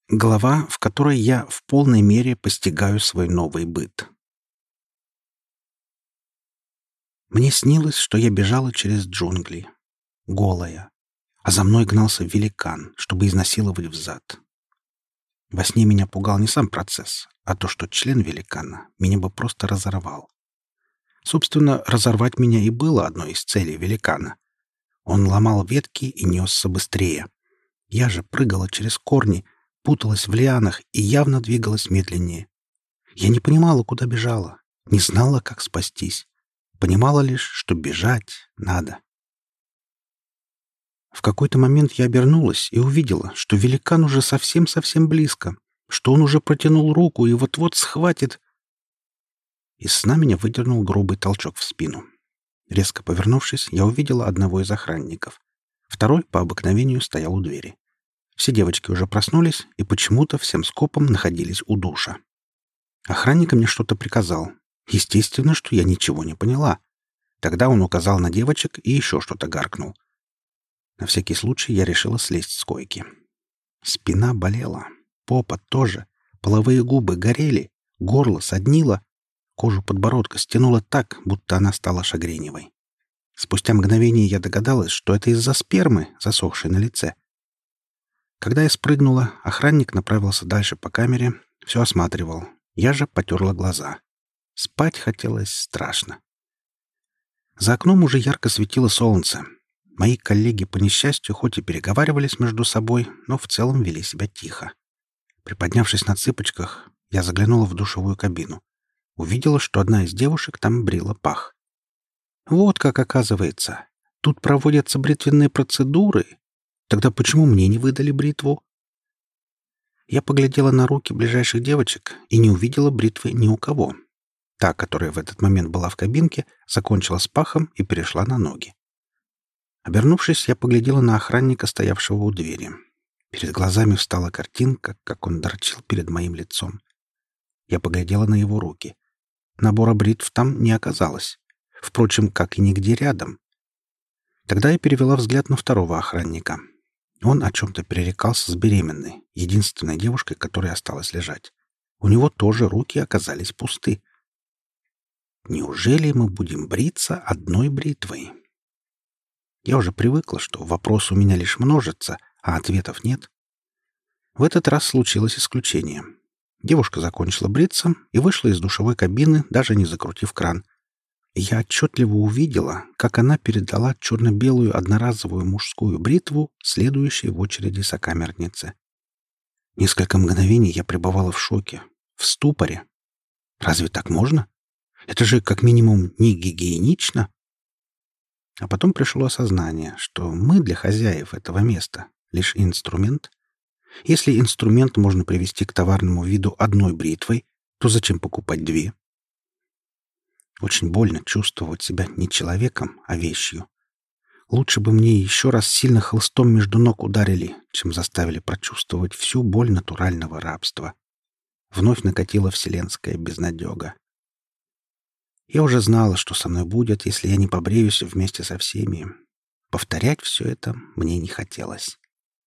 Глава, в которой я в полной мере постигаю свой новый быт. Мне снилось, что я бежала через джунгли, голая, а за мной гнался великан, чтобы изнасиловать взад. Во сне меня пугал не сам процесс, а то, что член великана меня бы просто разорвал. Собственно, разорвать меня и было одной из целей великана. Он ломал ветки и несся быстрее. Я же прыгала через корни, путалась в лианах и явно двигалась медленнее. Я не понимала, куда бежала, не знала, как спастись. Понимала лишь, что бежать надо. В какой-то момент я обернулась и увидела, что великан уже совсем-совсем близко, что он уже протянул руку и вот-вот схватит. Из сна меня выдернул грубый толчок в спину. Резко повернувшись, я увидела одного из охранников. Второй, по обыкновению, стоял у двери. Все девочки уже проснулись и почему-то всем скопом находились у душа. Охранник мне что-то приказал. Естественно, что я ничего не поняла. Тогда он указал на девочек и еще что-то гаркнул. На всякий случай я решила слезть с койки. Спина болела, попа тоже, половые губы горели, горло соднило, кожу подбородка стянуло так, будто она стала шагреневой. Спустя мгновение я догадалась, что это из-за спермы, засохшей на лице. Когда я спрыгнула, охранник направился дальше по камере, все осматривал. Я же потерла глаза. Спать хотелось страшно. За окном уже ярко светило солнце. Мои коллеги, по несчастью, хоть и переговаривались между собой, но в целом вели себя тихо. Приподнявшись на цыпочках, я заглянула в душевую кабину. Увидела, что одна из девушек там брила пах. Вот как оказывается. Тут проводятся бритвенные процедуры. Тогда почему мне не выдали бритву? Я поглядела на руки ближайших девочек и не увидела бритвы ни у кого. Та, которая в этот момент была в кабинке, закончила с пахом и перешла на ноги. Обернувшись, я поглядела на охранника, стоявшего у двери. Перед глазами встала картинка, как он торчал перед моим лицом. Я поглядела на его руки. Набора бритв там не оказалось. Впрочем, как и нигде рядом. Тогда я перевела взгляд на второго охранника. Он о чем-то перерекался с беременной, единственной девушкой, которая осталась лежать. У него тоже руки оказались пусты. Неужели мы будем бриться одной бритвой? Я уже привыкла, что вопрос у меня лишь множится, а ответов нет. В этот раз случилось исключение. Девушка закончила бриться и вышла из душевой кабины, даже не закрутив кран. Я отчетливо увидела, как она передала черно-белую одноразовую мужскую бритву следующей в очереди сокамернице. Несколько мгновений я пребывала в шоке, в ступоре. Разве так можно? Это же как минимум не гигиенично. А потом пришло осознание, что мы для хозяев этого места лишь инструмент. Если инструмент можно привести к товарному виду одной бритвой, то зачем покупать две? Очень больно чувствовать себя не человеком, а вещью. Лучше бы мне еще раз сильно хлыстом между ног ударили, чем заставили прочувствовать всю боль натурального рабства. Вновь накатила вселенская безнадега. Я уже знала, что со мной будет, если я не побреюсь вместе со всеми. Повторять все это мне не хотелось.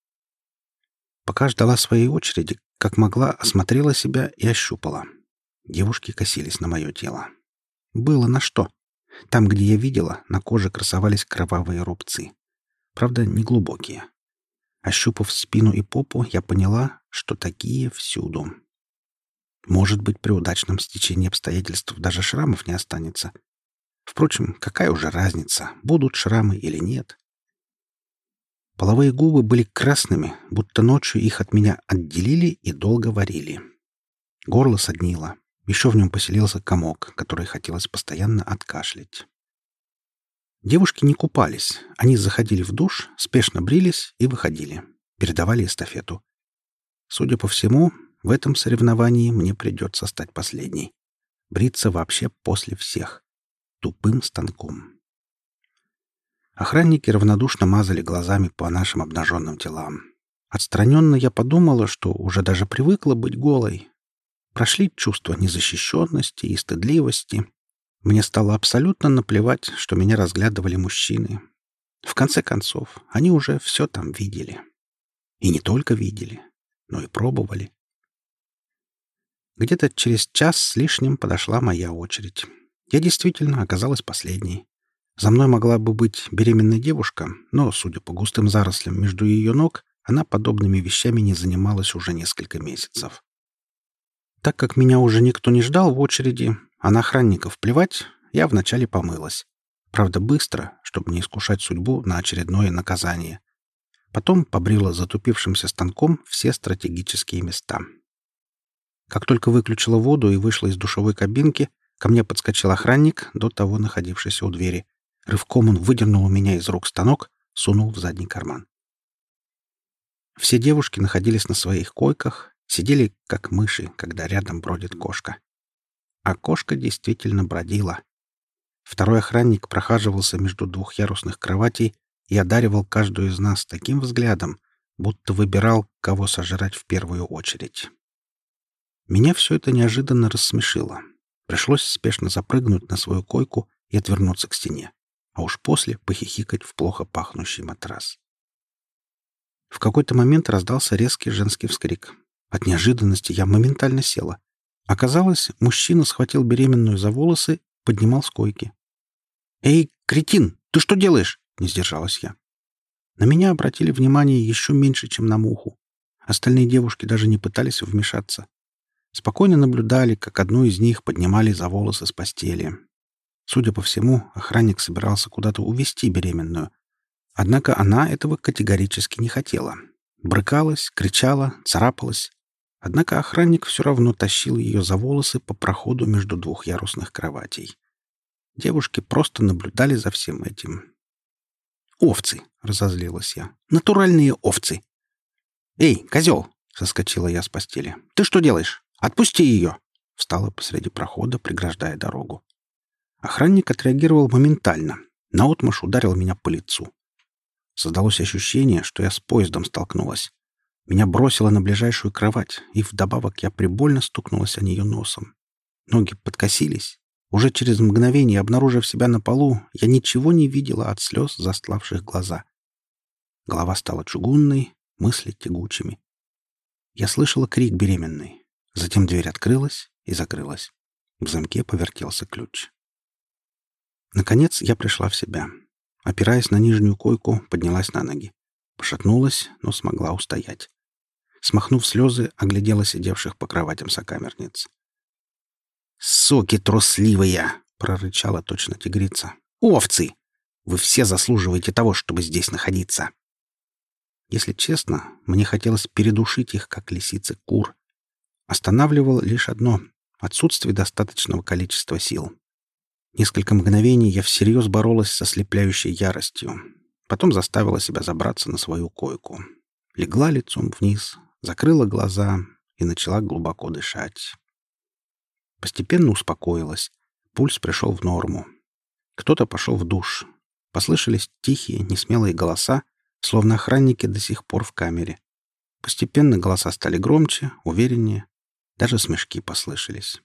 Пока ждала своей очереди, как могла, осмотрела себя и ощупала. Девушки косились на мое тело. Было на что. Там, где я видела, на коже красовались кровавые рубцы. Правда, неглубокие. Ощупав спину и попу, я поняла, что такие всюду. Может быть, при удачном стечении обстоятельств даже шрамов не останется. Впрочем, какая уже разница, будут шрамы или нет? Половые губы были красными, будто ночью их от меня отделили и долго варили. Горло соднило. Еще в нем поселился комок, который хотелось постоянно откашлять. Девушки не купались. Они заходили в душ, спешно брились и выходили. Передавали эстафету. Судя по всему, в этом соревновании мне придется стать последней. Бриться вообще после всех. Тупым станком. Охранники равнодушно мазали глазами по нашим обнаженным телам. Отстраненно я подумала, что уже даже привыкла быть голой. Прошли чувства незащищенности и стыдливости. Мне стало абсолютно наплевать, что меня разглядывали мужчины. В конце концов, они уже все там видели. И не только видели. но и пробовали. Где-то через час с лишним подошла моя очередь. Я действительно оказалась последней. За мной могла бы быть беременная девушка, но, судя по густым зарослям между ее ног, она подобными вещами не занималась уже несколько месяцев. Так как меня уже никто не ждал в очереди, а на охранников плевать, я вначале помылась. Правда, быстро, чтобы не искушать судьбу на очередное наказание. Потом побрила затупившимся станком все стратегические места. Как только выключила воду и вышла из душевой кабинки, ко мне подскочил охранник, до того находившийся у двери. Рывком он выдернул у меня из рук станок, сунул в задний карман. Все девушки находились на своих койках, сидели как мыши, когда рядом бродит кошка. А кошка действительно бродила. Второй охранник прохаживался между двухъярусных кроватей и одаривал каждую из нас таким взглядом, будто выбирал, кого сожрать в первую очередь. Меня все это неожиданно рассмешило. Пришлось спешно запрыгнуть на свою койку и отвернуться к стене, а уж после похихикать в плохо пахнущий матрас. В какой-то момент раздался резкий женский вскрик. От неожиданности я моментально села. Оказалось, мужчина схватил беременную за волосы, поднимал с койки. «Эй, кретин, ты что делаешь?» — не сдержалась я. На меня обратили внимание еще меньше, чем на муху. Остальные девушки даже не пытались вмешаться. Спокойно наблюдали, как одну из них поднимали за волосы с постели. Судя по всему, охранник собирался куда-то увезти беременную. Однако она этого категорически не хотела. Брыкалась, кричала, царапалась. Однако охранник все равно тащил ее за волосы по проходу между двухъярусных кроватей. Девушки просто наблюдали за всем этим. «Овцы!» — разозлилась я. «Натуральные овцы!» «Эй, козел!» — соскочила я с постели. «Ты что делаешь? Отпусти ее!» Встала посреди прохода, преграждая дорогу. Охранник отреагировал моментально. Наотмашь ударил меня по лицу. Создалось ощущение, что я с поездом столкнулась. Меня бросило на ближайшую кровать, и вдобавок я прибольно стукнулась о нее носом. Ноги подкосились. Уже через мгновение, обнаружив себя на полу, я ничего не видела от слез, застлавших глаза. Голова стала чугунной, мысли тягучими. Я слышала крик беременной. Затем дверь открылась и закрылась. В замке повертелся ключ. Наконец я пришла в себя. Опираясь на нижнюю койку, поднялась на ноги. Пошатнулась, но смогла устоять. Смахнув слезы, оглядела сидевших по кроватям сокамерниц. «Соки трусливые!» — прорычала точно тигрица. «Овцы! Вы все заслуживаете того, чтобы здесь находиться!» Если честно, мне хотелось передушить их, как лисицы кур. Останавливало лишь одно — отсутствие достаточного количества сил. Несколько мгновений я всерьез боролась со ослепляющей яростью. Потом заставила себя забраться на свою койку. Легла лицом вниз, закрыла глаза и начала глубоко дышать. Постепенно успокоилась. Пульс пришел в норму. Кто-то пошел в душ. Послышались тихие, несмелые голоса, словно охранники до сих пор в камере. Постепенно голоса стали громче, увереннее. Даже смешки послышались.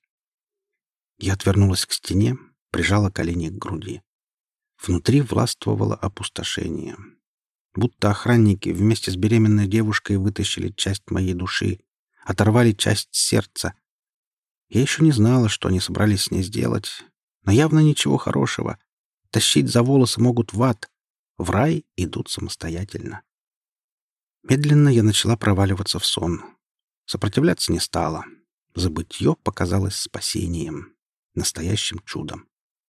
Я отвернулась к стене, прижала колени к груди. Внутри властвовало опустошение. Будто охранники вместе с беременной девушкой вытащили часть моей души, оторвали часть сердца. Я еще не знала, что они собрались с ней сделать, но явно ничего хорошего. Тащить за волосы могут в ад. В рай идут самостоятельно. Медленно я начала проваливаться в сон. Сопротивляться не стала. Забытье показалось спасением, настоящим чудом.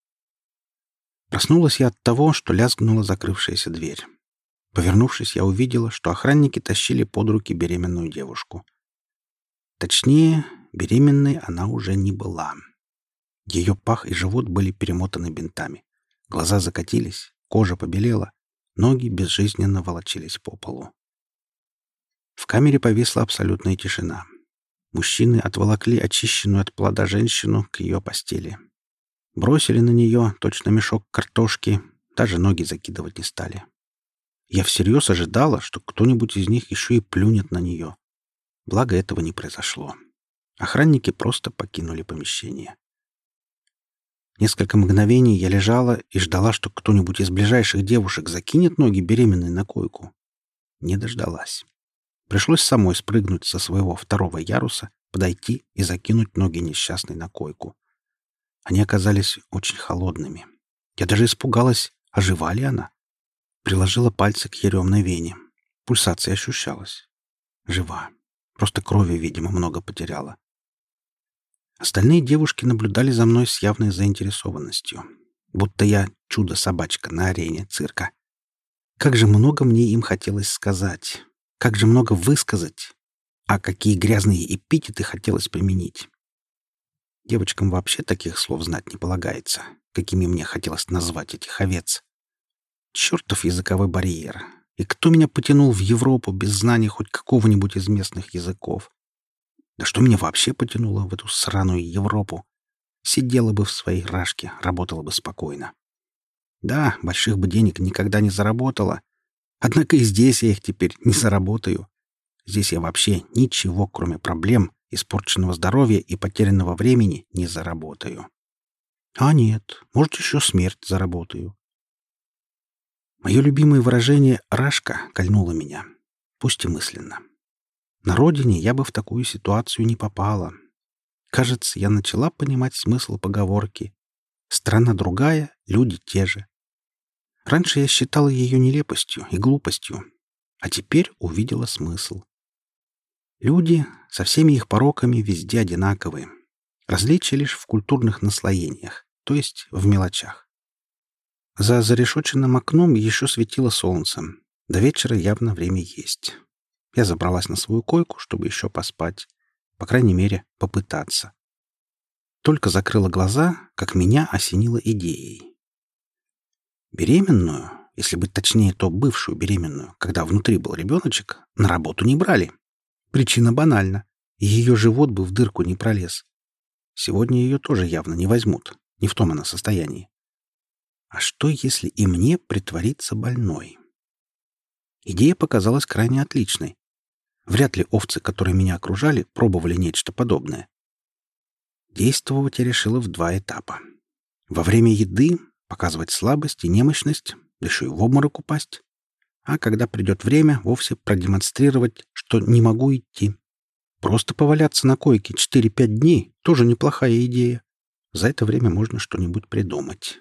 Проснулась я от того, что лязгнула закрывшаяся дверь. Повернувшись, я увидела, что охранники тащили под руки беременную девушку. Точнее, беременной она уже не была. Ее пах и живот были перемотаны бинтами. Глаза закатились, кожа побелела, ноги безжизненно волочились по полу. В камере повисла абсолютная тишина. Мужчины отволокли очищенную от плода женщину к ее постели. Бросили на нее точно мешок картошки, даже ноги закидывать не стали. Я всерьез ожидала, что кто-нибудь из них еще и плюнет на нее. Благо этого не произошло. Охранники просто покинули помещение. Несколько мгновений я лежала и ждала, что кто-нибудь из ближайших девушек закинет ноги беременной на койку. Не дождалась. Пришлось самой спрыгнуть со своего второго яруса, подойти и закинуть ноги несчастной на койку. Они оказались очень холодными. Я даже испугалась, ожива ли она. Приложила пальцы к еремной вене. Пульсация ощущалась. Жива. Просто крови, видимо, много потеряла. Остальные девушки наблюдали за мной с явной заинтересованностью. Будто я чудо-собачка на арене цирка. Как же много мне им хотелось сказать. Как же много высказать. А какие грязные эпитеты хотелось применить. Девочкам вообще таких слов знать не полагается, какими мне хотелось назвать этих овец. Чертов языковой барьер. И кто меня потянул в Европу без знания хоть какого-нибудь из местных языков? Да что меня вообще потянуло в эту сраную Европу? Сидела бы в своей рашке, работала бы спокойно. Да, больших бы денег никогда не заработала. Однако и здесь я их теперь не заработаю. Здесь я вообще ничего, кроме проблем, испорченного здоровья и потерянного времени, не заработаю. А нет, может, еще смерть заработаю. Мое любимое выражение «рашка» кольнуло меня, пусть и мысленно. На родине я бы в такую ситуацию не попала. Кажется, я начала понимать смысл поговорки «страна другая, люди те же». Раньше я считала ее нелепостью и глупостью, а теперь увидела смысл. Люди со всеми их пороками везде одинаковые. Различия лишь в культурных наслоениях, то есть в мелочах. За зарешоченным окном еще светило солнце. До вечера явно время есть. Я забралась на свою койку, чтобы еще поспать. По крайней мере, попытаться. Только закрыла глаза, как меня осенило идеей. Беременную, если быть точнее, то бывшую беременную, когда внутри был ребеночек, на работу не брали. Причина банальна. Ее живот бы в дырку не пролез. Сегодня ее тоже явно не возьмут. Не в том она состоянии. А что, если и мне притвориться больной? Идея показалась крайне отличной. Вряд ли овцы, которые меня окружали, пробовали нечто подобное. Действовать я решила в 2 этапа. Во время еды показывать слабость и немощность, да еще и в обморок упасть. А когда придет время, вовсе продемонстрировать, что не могу идти. Просто поваляться на койке 4-5 дней — тоже неплохая идея. За это время можно что-нибудь придумать.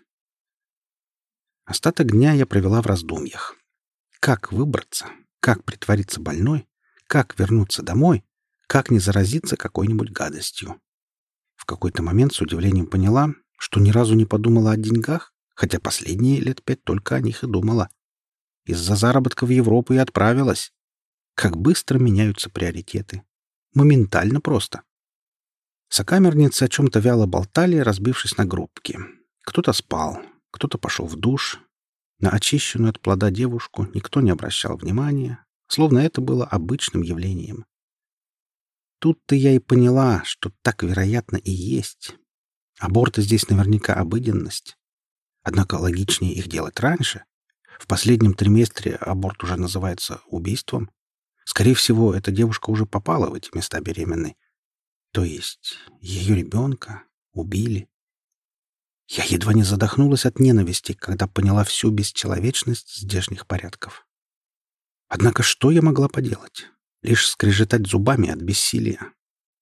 Остаток дня я провела в раздумьях. Как выбраться? Как притвориться больной? Как вернуться домой? Как не заразиться какой-нибудь гадостью? В какой-то момент с удивлением поняла, что ни разу не подумала о деньгах, хотя последние лет 5 только о них и думала. Из-за заработка в Европу и отправилась. Как быстро меняются приоритеты. Моментально просто. Сокамерницы о чем-то вяло болтали, разбившись на группки. Кто-то спал, кто-то пошел в душ. На очищенную от плода девушку никто не обращал внимания, словно это было обычным явлением. Тут-то я и поняла, что так, вероятно, и есть. Аборты здесь наверняка обыденность. Однако логичнее их делать раньше. В последнем триместре аборт уже называется убийством. Скорее всего, эта девушка уже попала в эти места беременной. То есть ее ребенка убили. Я едва не задохнулась от ненависти, когда поняла всю бесчеловечность здешних порядков. Однако что я могла поделать? Лишь скрежетать зубами от бессилия.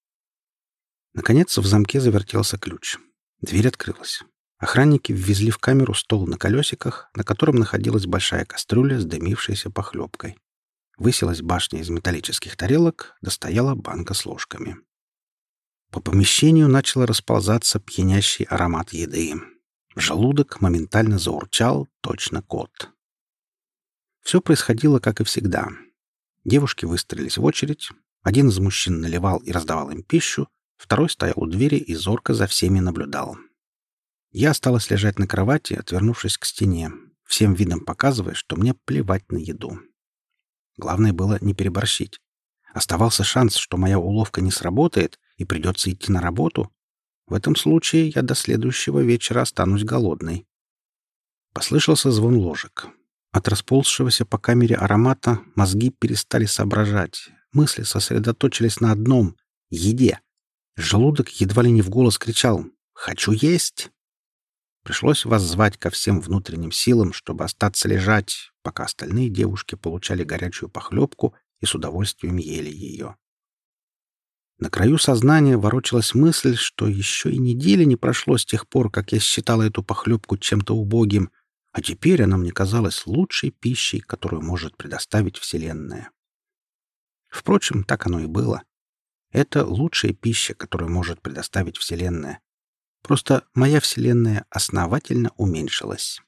Наконец в замке завертелся ключ. Дверь открылась. Охранники ввезли в камеру стол на колесиках, на котором находилась большая кастрюля с дымившейся похлебкой. Высилась башня из металлических тарелок, достояла банка с ложками. По помещению начал расползаться пьянящий аромат еды. Желудок моментально заурчал, точно кот. Все происходило, как и всегда. Девушки выстроились в очередь. Один из мужчин наливал и раздавал им пищу, второй стоял у двери и зорко за всеми наблюдал. Я осталась лежать на кровати, отвернувшись к стене, всем видом показывая, что мне плевать на еду. Главное было не переборщить. Оставался шанс, что моя уловка не сработает и придется идти на работу. В этом случае я до следующего вечера останусь голодной. Послышался звон ложек. От расползшегося по камере аромата мозги перестали соображать. Мысли сосредоточились на одном — еде. Желудок едва ли не в голос кричал «Хочу есть!». Пришлось воззвать ко всем внутренним силам, чтобы остаться лежать, пока остальные девушки получали горячую похлебку и с удовольствием ели ее. На краю сознания ворочалась мысль, что еще и недели не прошло с тех пор, как я считала эту похлебку чем-то убогим, а теперь она мне казалась лучшей пищей, которую может предоставить Вселенная. Впрочем, так оно и было. Это лучшая пища, которую может предоставить Вселенная. Просто моя Вселенная основательно уменьшилась.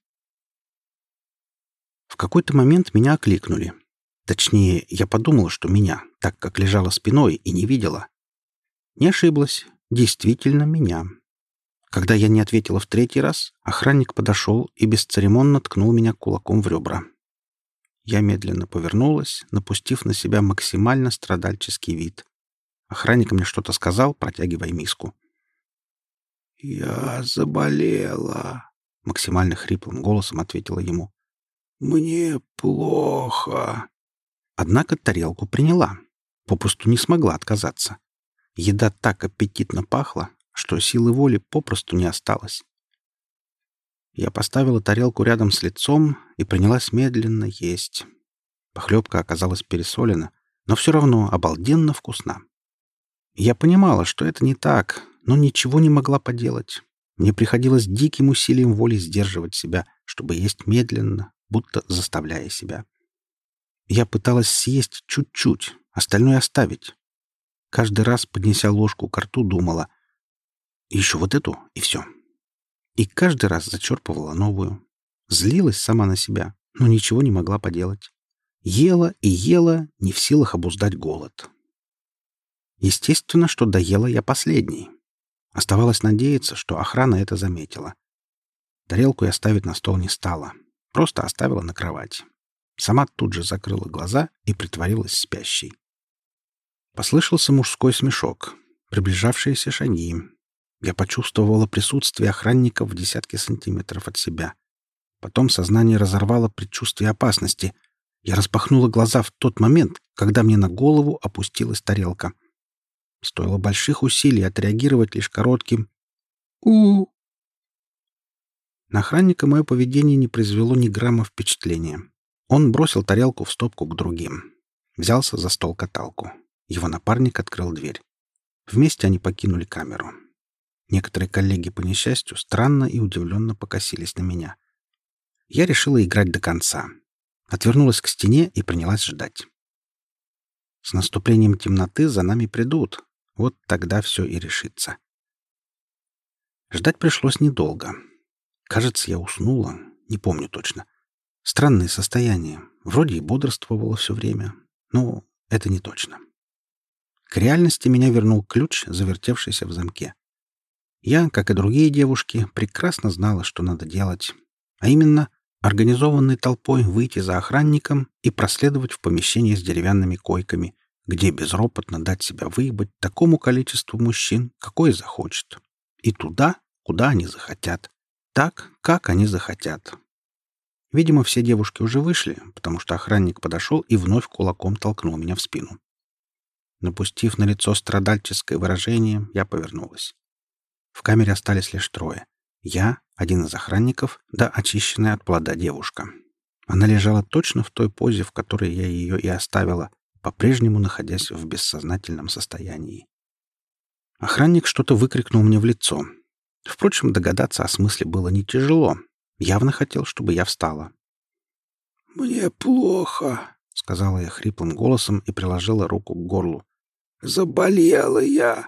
В какой-то момент меня окликнули. Точнее, я подумала, что меня, так как лежала спиной и не видела. Не ошиблась. Действительно меня. Когда я не ответила в третий раз, охранник подошел и бесцеремонно ткнул меня кулаком в ребра. Я медленно повернулась, напустив на себя максимально страдальческий вид. Охранник мне что-то сказал, протягивая миску. «Я заболела», — максимально хриплым голосом ответила ему. «Мне плохо». Однако тарелку приняла. Попросту не смогла отказаться. Еда так аппетитно пахла, что силы воли попросту не осталось. Я поставила тарелку рядом с лицом и принялась медленно есть. Похлебка оказалась пересолена, но все равно обалденно вкусна. Я понимала, что это не так, но ничего не могла поделать. Мне приходилось диким усилием воли сдерживать себя, чтобы есть медленно, будто заставляя себя. Я пыталась съесть чуть-чуть, остальное оставить. Каждый раз, поднеся ложку к рту, думала: еще вот эту, и все. И каждый раз зачерпывала новую. Злилась сама на себя, но ничего не могла поделать. Ела и ела, не в силах обуздать голод. Естественно, что доела я последней. Оставалось надеяться, что охрана это заметила. Тарелку я ставить на стол не стала. Просто оставила на кровать. Сама тут же закрыла глаза и притворилась спящей. Послышался мужской смешок, приближавшиеся шаги. Я почувствовала присутствие охранника в десятке сантиметров от себя. Потом сознание разорвало предчувствие опасности. Я распахнула глаза в тот момент, когда мне на голову опустилась тарелка. Стоило больших усилий отреагировать лишь коротким «У». На охранника мое поведение не произвело ни грамма впечатления. Он бросил тарелку в стопку к другим. Взялся за стол-каталку. Его напарник открыл дверь. Вместе они покинули камеру. Некоторые коллеги, по несчастью, странно и удивленно покосились на меня. Я решила играть до конца. Отвернулась к стене и принялась ждать. С наступлением темноты за нами придут. Вот тогда все и решится. Ждать пришлось недолго. Кажется, я уснула. Не помню точно. Странное состояние. Вроде и бодрствовала все время. Но это не точно. К реальности меня вернул ключ, завертевшийся в замке. Я, как и другие девушки, прекрасно знала, что надо делать. А именно, организованной толпой выйти за охранником и проследовать в помещение с деревянными койками, где безропотно дать себя выебать такому количеству мужчин, какое захочет. И туда, куда они захотят. Так, как они захотят. Видимо, все девушки уже вышли, потому что охранник подошел и вновь кулаком толкнул меня в спину. Напустив на лицо страдальческое выражение, я повернулась. В камере остались лишь трое. Я, один из охранников, да очищенная от плода девушка. Она лежала точно в той позе, в которой я ее и оставила, по-прежнему находясь в бессознательном состоянии. Охранник что-то выкрикнул мне в лицо. Впрочем, догадаться о смысле было не тяжело. Явно хотел, чтобы я встала. «Мне плохо», — сказала я хриплым голосом и приложила руку к горлу. «Заболела я».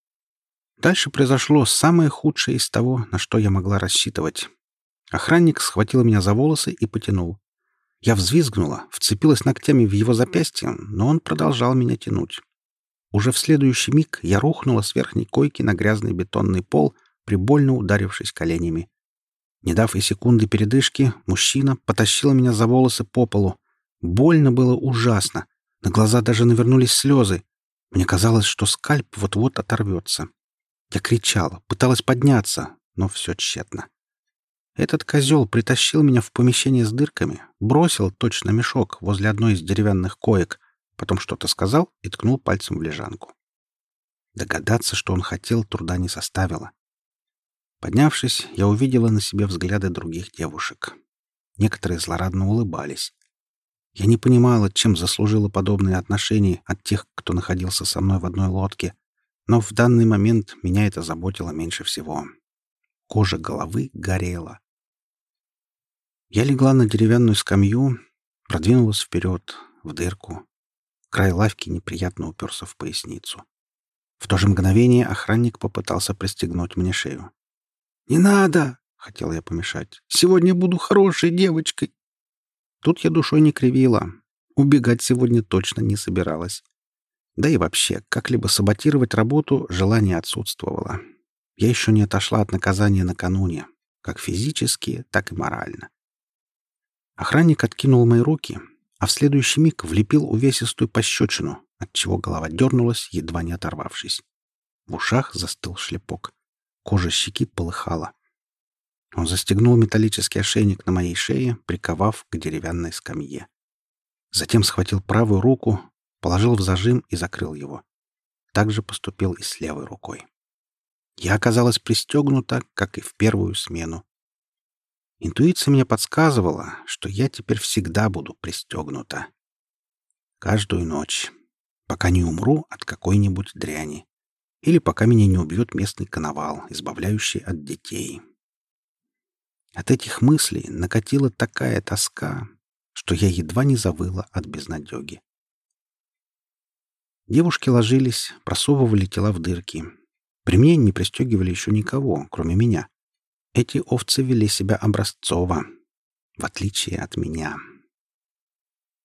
Дальше произошло самое худшее из того, на что я могла рассчитывать. Охранник схватил меня за волосы и потянул. Я взвизгнула, вцепилась ногтями в его запястье, но он продолжал меня тянуть. Уже в следующий миг я рухнула с верхней койки на грязный бетонный пол, прибольно ударившись коленями. Не дав и секунды передышки, мужчина потащил меня за волосы по полу. Больно было ужасно. На глаза даже навернулись слезы. Мне казалось, что скальп вот-вот оторвется. Я кричала, пыталась подняться, но все тщетно. Этот козел притащил меня в помещение с дырками, бросил точно мешок возле одной из деревянных коек, потом что-то сказал и ткнул пальцем в лежанку. Догадаться, что он хотел, труда не составило. Поднявшись, я увидела на себе взгляды других девушек. Некоторые злорадно улыбались. Я не понимала, чем заслужила подобные отношения от тех, кто находился со мной в одной лодке, но в данный момент меня это заботило меньше всего. Кожа головы горела. Я легла на деревянную скамью, продвинулась вперед, в дырку. Край лавки неприятно уперся в поясницу. В то же мгновение охранник попытался пристегнуть мне шею. «Не надо!» — хотела я помешать. «Сегодня буду хорошей девочкой!» Тут я душой не кривила. Убегать сегодня точно не собиралась. Да и вообще, как-либо саботировать работу желание отсутствовало. Я еще не отошла от наказания накануне, как физически, так и морально. Охранник откинул мои руки, а в следующий миг влепил увесистую пощечину, отчего голова дернулась, едва не оторвавшись. В ушах застыл шлепок. Кожа щеки полыхала. Он застегнул металлический ошейник на моей шее, приковав к деревянной скамье. Затем схватил правую руку, положил в зажим и закрыл его. Так же поступил и с левой рукой. Я оказалась пристегнута, как и в первую смену. Интуиция мне подсказывала, что я теперь всегда буду пристегнута. Каждую ночь, пока не умру от какой-нибудь дряни. Или пока меня не убьет местный коновал, избавляющий от детей. От этих мыслей накатила такая тоска, что я едва не завыла от безнадеги. Девушки ложились, просовывали тела в дырки. При мне не пристегивали еще никого, кроме меня. Эти овцы вели себя образцово, в отличие от меня.